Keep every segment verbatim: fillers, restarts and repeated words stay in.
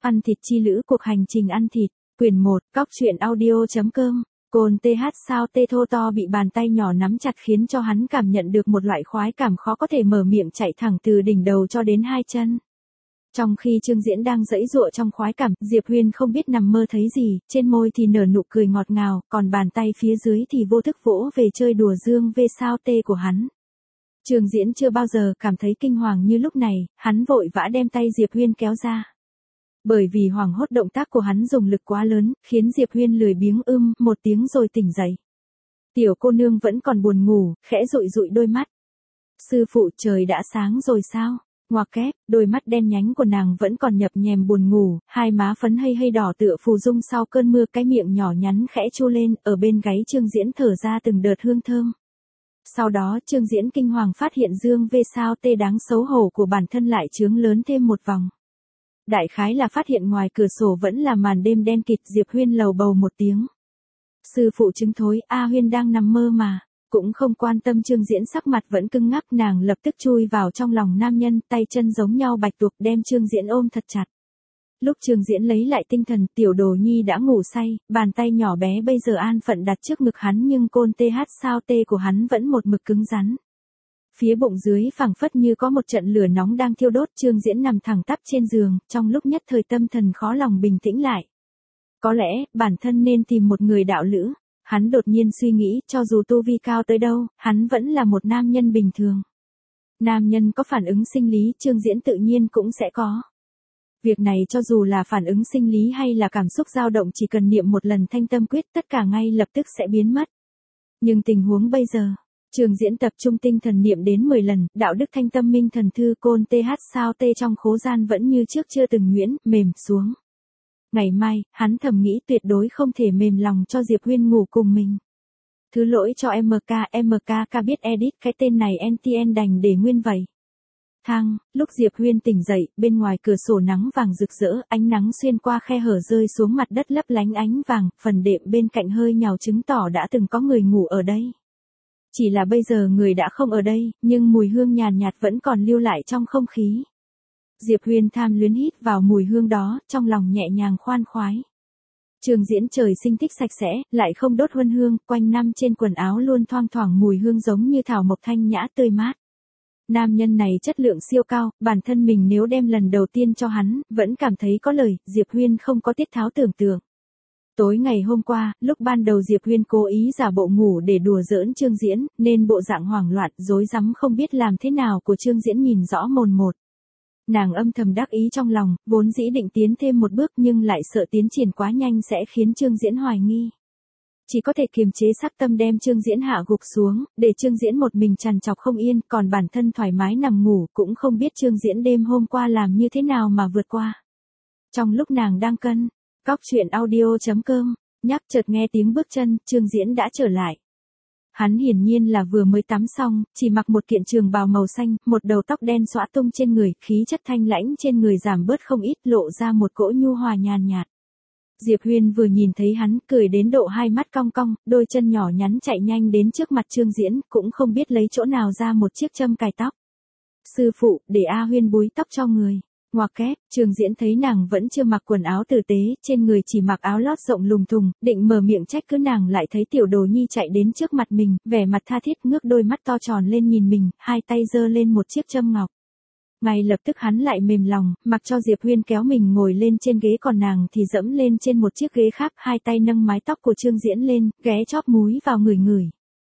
Ăn thịt chi lữ cuộc hành trình ăn thịt, quyển một, cóc truyện audio.com. Côn th sao tê thô to bị bàn tay nhỏ nắm chặt khiến cho hắn cảm nhận được một loại khoái cảm khó có thể mở miệng chạy thẳng từ đỉnh đầu cho đến hai chân. Trong khi Trương Diễn đang giãy giụa trong khoái cảm, Diệp Huyên không biết nằm mơ thấy gì, trên môi thì nở nụ cười ngọt ngào, còn bàn tay phía dưới thì vô thức vỗ về chơi đùa dương về sao tê của hắn. Trương Diễn chưa bao giờ cảm thấy kinh hoàng như lúc này, hắn vội vã đem tay Diệp Huyên kéo ra. Bởi vì hoảng hốt động tác của hắn dùng lực quá lớn, khiến Diệp Huyên lười biếng ưm một tiếng rồi tỉnh dậy. Tiểu cô nương vẫn còn buồn ngủ, khẽ dụi dụi đôi mắt. Sư phụ, trời đã sáng rồi sao? Ngoặc kép, đôi mắt đen nhánh của nàng vẫn còn nhập nhèm buồn ngủ, hai má phấn hay hay đỏ tựa phù dung sau cơn mưa, cái miệng nhỏ nhắn khẽ chu lên, ở bên gáy Trương Diễn thở ra từng đợt hương thơm. Sau đó Trương Diễn kinh hoàng phát hiện dương vê sao tê đáng xấu hổ của bản thân lại trướng lớn thêm một vòng. Đại khái là phát hiện ngoài cửa sổ vẫn là màn đêm đen kịt. Diệp Huyên lầu bầu một tiếng. Sư phụ chứng thối, A Huyên đang nằm mơ mà. Cũng không quan tâm Trương Diễn sắc mặt vẫn cứng ngắc, nàng lập tức chui vào trong lòng nam nhân, tay chân giống nhau bạch tuộc đem Trương Diễn ôm thật chặt. Lúc Trương Diễn lấy lại tinh thần, tiểu đồ nhi đã ngủ say, bàn tay nhỏ bé bây giờ an phận đặt trước ngực hắn, nhưng côn th sao tê của hắn vẫn một mực cứng rắn. Phía bụng dưới phảng phất như có một trận lửa nóng đang thiêu đốt. Trương Diễn nằm thẳng tắp trên giường, trong lúc nhất thời tâm thần khó lòng bình tĩnh lại. Có lẽ, bản thân nên tìm một người đạo lữ. Hắn đột nhiên suy nghĩ, cho dù tu vi cao tới đâu, hắn vẫn là một nam nhân bình thường. Nam nhân có phản ứng sinh lý, Trương Diễn tự nhiên cũng sẽ có. Việc này cho dù là phản ứng sinh lý hay là cảm xúc dao động, chỉ cần niệm một lần thanh tâm quyết tất cả ngay lập tức sẽ biến mất. Nhưng tình huống bây giờ, Trương Diễn tập trung tinh thần niệm đến mười lần, đạo đức thanh tâm minh thần thư côn th sao tê trong khố gian vẫn như trước chưa từng nhuyễn, mềm xuống. Ngày mai, hắn thầm nghĩ tuyệt đối không thể mềm lòng cho Diệp Huyên ngủ cùng mình. Thứ lỗi cho em ca, em ca ca biết edit cái tên này en tê en đành để nguyên vậy. Thang, lúc Diệp Huyên tỉnh dậy, bên ngoài cửa sổ nắng vàng rực rỡ, ánh nắng xuyên qua khe hở rơi xuống mặt đất lấp lánh ánh vàng, phần đệm bên cạnh hơi nhào chứng tỏ đã từng có người ngủ ở đây. Chỉ là bây giờ người đã không ở đây, nhưng mùi hương nhàn nhạt vẫn còn lưu lại trong không khí. Diệp Huyên tham luyến hít vào mùi hương đó, trong lòng nhẹ nhàng khoan khoái. Trương Diễn trời sinh thích sạch sẽ, lại không đốt huân hương, quanh năm trên quần áo luôn thoang thoảng mùi hương giống như thảo mộc thanh nhã tươi mát. Nam nhân này chất lượng siêu cao, bản thân mình nếu đem lần đầu tiên cho hắn, vẫn cảm thấy có lời. Diệp Huyên không có tiết tháo tưởng tượng. Tối ngày hôm qua, lúc ban đầu Diệp Huyên cố ý giả bộ ngủ để đùa giỡn Trương Diễn, nên bộ dạng hoảng loạn, rối rắm không biết làm thế nào của Trương Diễn nhìn rõ mồn một. Nàng âm thầm đắc ý trong lòng, vốn dĩ định tiến thêm một bước nhưng lại sợ tiến triển quá nhanh sẽ khiến Trương Diễn hoài nghi. Chỉ có thể kiềm chế sắc tâm đem Trương Diễn hạ gục xuống, để Trương Diễn một mình trằn trọc không yên, còn bản thân thoải mái nằm ngủ, cũng không biết Trương Diễn đêm hôm qua làm như thế nào mà vượt qua. Trong lúc nàng đang cân, cóc truyện audio.com, nhắc chợt nghe tiếng bước chân, Trương Diễn đã trở lại. Hắn hiển nhiên là vừa mới tắm xong, chỉ mặc một kiện trường bào màu xanh, một đầu tóc đen xõa tung trên người, khí chất thanh lãnh trên người giảm bớt không ít, lộ ra một cỗ nhu hòa nhàn nhạt. Diệp Huyên vừa nhìn thấy hắn, cười đến độ hai mắt cong cong, đôi chân nhỏ nhắn chạy nhanh đến trước mặt Trương Diễn, cũng không biết lấy chỗ nào ra một chiếc châm cài tóc. Sư phụ, để A Huyên búi tóc cho người. Ngoặc kép, Trương Diễn thấy nàng vẫn chưa mặc quần áo tử tế, trên người chỉ mặc áo lót rộng lùng thùng, định mở miệng trách cứ nàng lại thấy tiểu đồ nhi chạy đến trước mặt mình, vẻ mặt tha thiết ngước đôi mắt to tròn lên nhìn mình, hai tay giơ lên một chiếc châm ngọc. Ngay lập tức hắn lại mềm lòng, mặc cho Diệp Huyên kéo mình ngồi lên trên ghế, còn nàng thì dẫm lên trên một chiếc ghế khác, hai tay nâng mái tóc của Trương Diễn lên, ghé chóp múi vào người ngửi.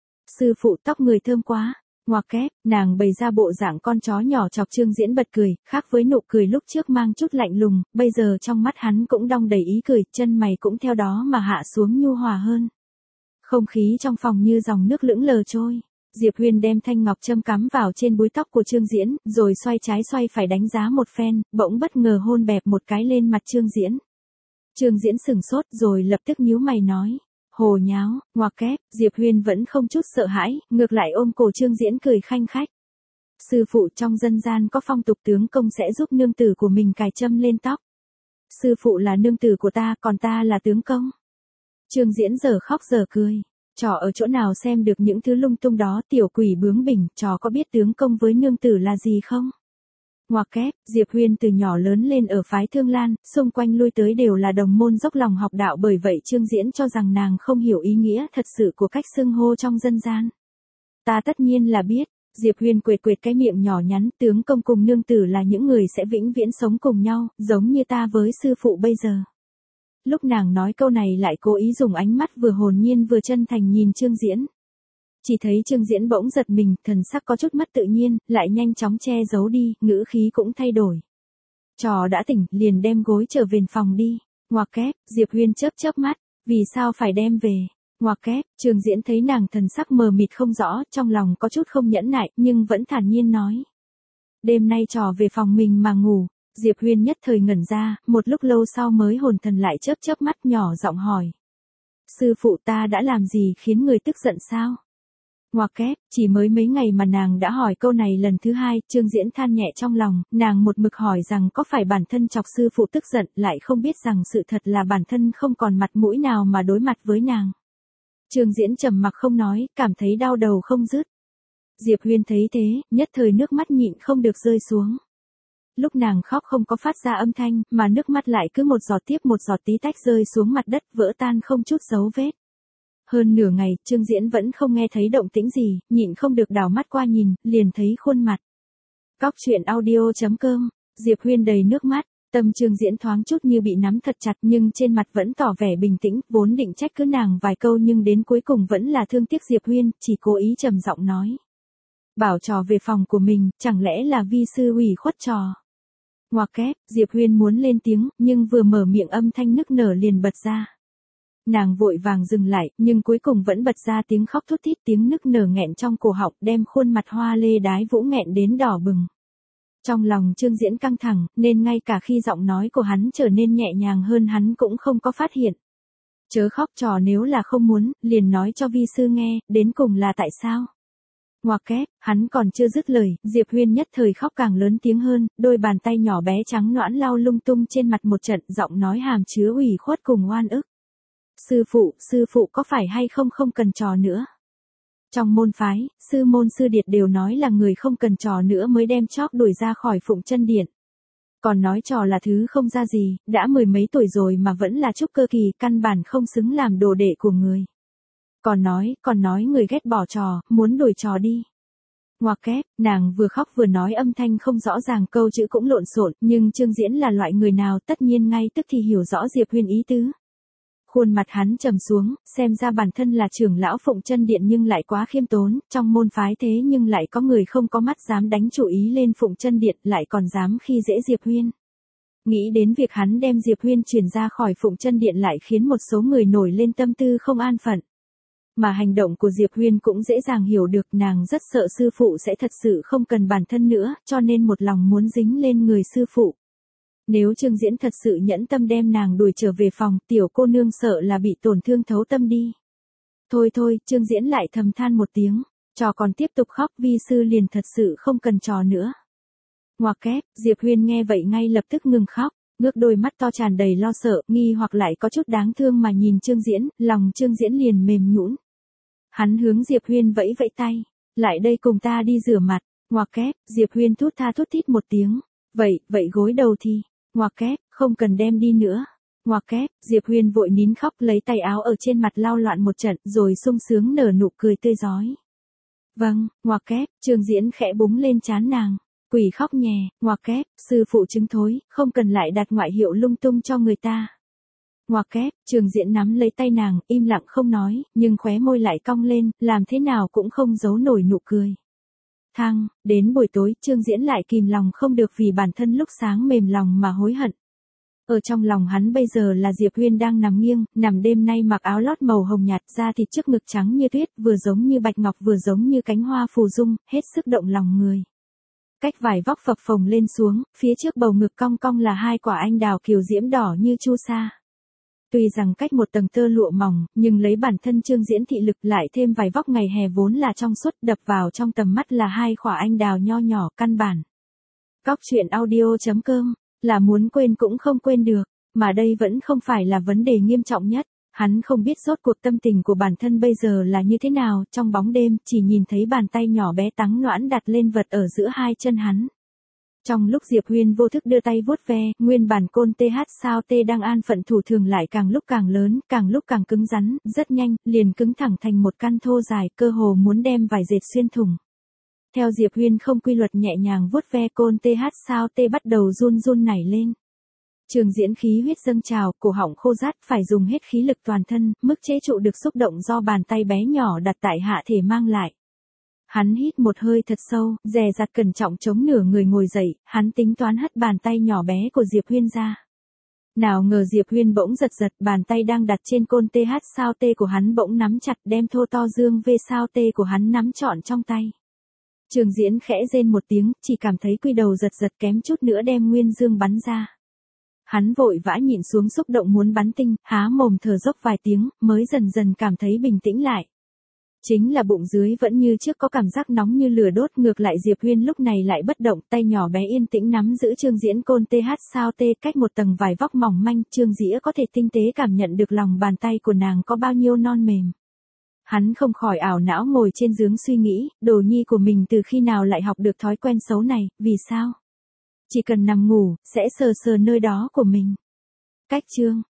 Sư phụ, tóc người thơm quá. Ngoặc kép, nàng bày ra bộ dạng con chó nhỏ chọc Trương Diễn bật cười, khác với nụ cười lúc trước mang chút lạnh lùng, bây giờ trong mắt hắn cũng đong đầy ý cười, chân mày cũng theo đó mà hạ xuống nhu hòa hơn. Không khí trong phòng như dòng nước lững lờ trôi. Diệp Huyên đem thanh ngọc châm cắm vào trên búi tóc của Trương Diễn, rồi xoay trái xoay phải đánh giá một phen, bỗng bất ngờ hôn bẹp một cái lên mặt Trương Diễn. Trương Diễn sửng sốt rồi lập tức nhíu mày nói. Hồ nháo, ngoặc kép, Diệp Huyên vẫn không chút sợ hãi, ngược lại ôm cổ Trương Diễn cười khanh khách. Sư phụ, trong dân gian có phong tục tướng công sẽ giúp nương tử của mình cài châm lên tóc. Sư phụ là nương tử của ta, còn ta là tướng công. Trương Diễn giờ khóc giờ cười. Trò ở chỗ nào xem được những thứ lung tung đó, tiểu quỷ bướng bỉnh, trò có biết tướng công với nương tử là gì không? Ngoặc kép, Diệp Huyên từ nhỏ lớn lên ở phái Thương Lan, xung quanh lui tới đều là đồng môn dốc lòng học đạo, bởi vậy Trương Diễn cho rằng nàng không hiểu ý nghĩa thật sự của cách xưng hô trong dân gian. Ta tất nhiên là biết. Diệp Huyên quệt quệt cái miệng nhỏ nhắn, tướng công cùng nương tử là những người sẽ vĩnh viễn sống cùng nhau, giống như ta với sư phụ bây giờ. Lúc nàng nói câu này lại cố ý dùng ánh mắt vừa hồn nhiên vừa chân thành nhìn Trương Diễn. Chỉ thấy Trương Diễn bỗng giật mình, thần sắc có chút mất tự nhiên, lại nhanh chóng che giấu đi, ngữ khí cũng thay đổi. Trò đã tỉnh, liền đem gối trở về phòng đi. Ngoặc kép, Diệp Huyên chớp chớp mắt, vì sao phải đem về? Ngoặc kép, Trương Diễn thấy nàng thần sắc mờ mịt không rõ, trong lòng có chút không nhẫn nại, nhưng vẫn thản nhiên nói. Đêm nay trò về phòng mình mà ngủ. Diệp Huyên nhất thời ngẩn ra, một lúc lâu sau mới hồn thần lại chớp chớp mắt nhỏ giọng hỏi. Sư phụ ta đã làm gì khiến người tức giận sao? Ngoặc kép, chỉ mới mấy ngày mà nàng đã hỏi câu này lần thứ hai, Trương Diễn than nhẹ trong lòng, nàng một mực hỏi rằng có phải bản thân chọc sư phụ tức giận, lại không biết rằng sự thật là bản thân không còn mặt mũi nào mà đối mặt với nàng. Trương Diễn trầm mặc không nói, cảm thấy đau đầu không dứt. Diệp Huyên thấy thế, nhất thời nước mắt nhịn không được rơi xuống. Lúc nàng khóc không có phát ra âm thanh, mà nước mắt lại cứ một giọt tiếp một giọt tí tách rơi xuống mặt đất, vỡ tan không chút dấu vết. Hơn nửa ngày, Trương Diễn vẫn không nghe thấy động tĩnh gì, nhịn không được đảo mắt qua nhìn, liền thấy khuôn mặt. Cóc truyện audio chấm com, Diệp Huyên đầy nước mắt, tâm Trương Diễn thoáng chút như bị nắm thật chặt, nhưng trên mặt vẫn tỏ vẻ bình tĩnh, vốn định trách cứ nàng vài câu nhưng đến cuối cùng vẫn là thương tiếc Diệp Huyên, chỉ cố ý trầm giọng nói. Bảo trò về phòng của mình, chẳng lẽ là vi sư ủy khuất trò? Ngoặc kép, Diệp Huyên muốn lên tiếng, nhưng vừa mở miệng âm thanh nức nở liền bật ra. Nàng vội vàng dừng lại, nhưng cuối cùng vẫn bật ra tiếng khóc thút thít, tiếng nức nở nghẹn trong cổ họng, đem khuôn mặt hoa lê đái vũ nghẹn đến đỏ bừng. Trong lòng Trương Diễn căng thẳng, nên ngay cả khi giọng nói của hắn trở nên nhẹ nhàng hơn hắn cũng không có phát hiện. Chớ khóc trò, nếu là không muốn, liền nói cho vi sư nghe, đến cùng là tại sao? Ngoặc kép, hắn còn chưa dứt lời, Diệp Huyên nhất thời khóc càng lớn tiếng hơn, đôi bàn tay nhỏ bé trắng nõn lau lung tung trên mặt một trận, giọng nói hàm chứa ủy khuất cùng oan ức. Sư phụ, sư phụ có phải hay không không cần trò nữa? Trong môn phái, sư môn sư điệt đều nói là người không cần trò nữa mới đem chóp đuổi ra khỏi Phụng Chân Điện. Còn nói trò là thứ không ra gì, đã mười mấy tuổi rồi mà vẫn là trúc cơ kỳ, căn bản không xứng làm đồ đệ của người. Còn nói, còn nói người ghét bỏ trò, muốn đuổi trò đi. Ngoặc kép, nàng vừa khóc vừa nói, âm thanh không rõ ràng, câu chữ cũng lộn xộn, nhưng Trương Diễn là loại người nào tất nhiên ngay tức thì hiểu rõ Diệp Huyên ý tứ. Khuôn mặt hắn trầm xuống, xem ra bản thân là trưởng lão Phụng Chân Điện nhưng lại quá khiêm tốn, trong môn phái thế nhưng lại có người không có mắt dám đánh chủ ý lên Phụng Chân Điện, lại còn dám khi dễ Diệp Huyên. Nghĩ đến việc hắn đem Diệp Huyên chuyển ra khỏi Phụng Chân Điện lại khiến một số người nổi lên tâm tư không an phận. Mà hành động của Diệp Huyên cũng dễ dàng hiểu được, nàng rất sợ sư phụ sẽ thật sự không cần bản thân nữa, cho nên một lòng muốn dính lên người sư phụ. Nếu Trương Diễn thật sự nhẫn tâm đem nàng đuổi trở về phòng, tiểu cô nương sợ là bị tổn thương thấu tâm đi. Thôi thôi, Trương Diễn lại thầm than một tiếng, trò còn tiếp tục khóc, vi sư liền thật sự không cần trò nữa. Ngoặc kép, Diệp Huyên nghe vậy ngay lập tức ngừng khóc, ngước đôi mắt to tràn đầy lo sợ, nghi hoặc lại có chút đáng thương mà nhìn Trương Diễn, lòng Trương Diễn liền mềm nhũn. Hắn hướng Diệp Huyên vẫy vẫy tay, lại đây cùng ta đi rửa mặt. Ngoặc kép, Diệp Huyên thút tha thút thít một tiếng, vậy, vậy gối đầu thì. Ngoặc kép, không cần đem đi nữa. Ngoặc kép, Diệp Huyên vội nín khóc, lấy tay áo ở trên mặt lau loạn một trận, rồi sung sướng nở nụ cười tươi rói. Vâng, ngoặc kép, Trương Diễn khẽ búng lên trán nàng. Quỷ khóc nhè, ngoặc kép, sư phụ chứng thối, không cần lại đặt ngoại hiệu lung tung cho người ta. Ngoặc kép, Trương Diễn nắm lấy tay nàng, im lặng không nói, nhưng khóe môi lại cong lên, làm thế nào cũng không giấu nổi nụ cười. Thăng, đến buổi tối, Trương Diễn lại kìm lòng không được vì bản thân lúc sáng mềm lòng mà hối hận. Ở trong lòng hắn bây giờ là Diệp Huyên đang nằm nghiêng, nằm đêm nay mặc áo lót màu hồng nhạt, da thịt trước ngực trắng như tuyết, vừa giống như bạch ngọc vừa giống như cánh hoa phù dung, hết sức động lòng người. Cách vải vóc phập phồng lên xuống, phía trước bầu ngực cong cong là hai quả anh đào kiều diễm đỏ như chu sa. Tuy rằng cách một tầng tơ lụa mỏng, nhưng lấy bản thân Trương Diễn thị lực lại thêm vài vóc ngày hè vốn là trong suốt, đập vào trong tầm mắt là hai khỏa anh đào nho nhỏ, căn bản. Cóc truyện audio chấm com, là muốn quên cũng không quên được, mà đây vẫn không phải là vấn đề nghiêm trọng nhất. Hắn không biết rốt cuộc tâm tình của bản thân bây giờ là như thế nào, trong bóng đêm, chỉ nhìn thấy bàn tay nhỏ bé trắng nõn đặt lên vật ở giữa hai chân hắn. Trong lúc Diệp Huyên vô thức đưa tay vuốt ve, nguyên bản côn tê hát sao tê đang an phận thủ thường lại càng lúc càng lớn, càng lúc càng cứng rắn, rất nhanh, liền cứng thẳng thành một căn thô dài, cơ hồ muốn đem vải dệt xuyên thủng. Theo Diệp Huyên không quy luật nhẹ nhàng vuốt ve, côn tê hát sao tê bắt đầu run run nảy lên. Trường Diễn khí huyết dâng trào, cổ họng khô rát, phải dùng hết khí lực toàn thân, mức chế trụ được xúc động do bàn tay bé nhỏ đặt tại hạ thể mang lại. Hắn hít một hơi thật sâu, dè dặt cẩn trọng chống nửa người ngồi dậy, hắn tính toán hất bàn tay nhỏ bé của Diệp Huyên ra. Nào ngờ Diệp Huyên bỗng giật giật, bàn tay đang đặt trên côn tê hát sao tê của hắn bỗng nắm chặt, đem thô to dương vê sao tê của hắn nắm trọn trong tay. Trường Diễn khẽ rên một tiếng, chỉ cảm thấy quy đầu giật giật kém chút nữa đem nguyên dương bắn ra. Hắn vội vã nhịn xuống xúc động muốn bắn tinh, há mồm thở dốc vài tiếng, mới dần dần cảm thấy bình tĩnh lại. Chính là bụng dưới vẫn như trước có cảm giác nóng như lửa đốt, ngược lại Diệp Huyên lúc này lại bất động, tay nhỏ bé yên tĩnh nắm giữ Trương Diễn côn tê hát sao tê, cách một tầng vải vóc mỏng manh, Trương Dĩa có thể tinh tế cảm nhận được lòng bàn tay của nàng có bao nhiêu non mềm. Hắn không khỏi ảo não ngồi trên giường suy nghĩ, đồ nhi của mình từ khi nào lại học được thói quen xấu này, vì sao? Chỉ cần nằm ngủ, sẽ sờ sờ nơi đó của mình. Cách chương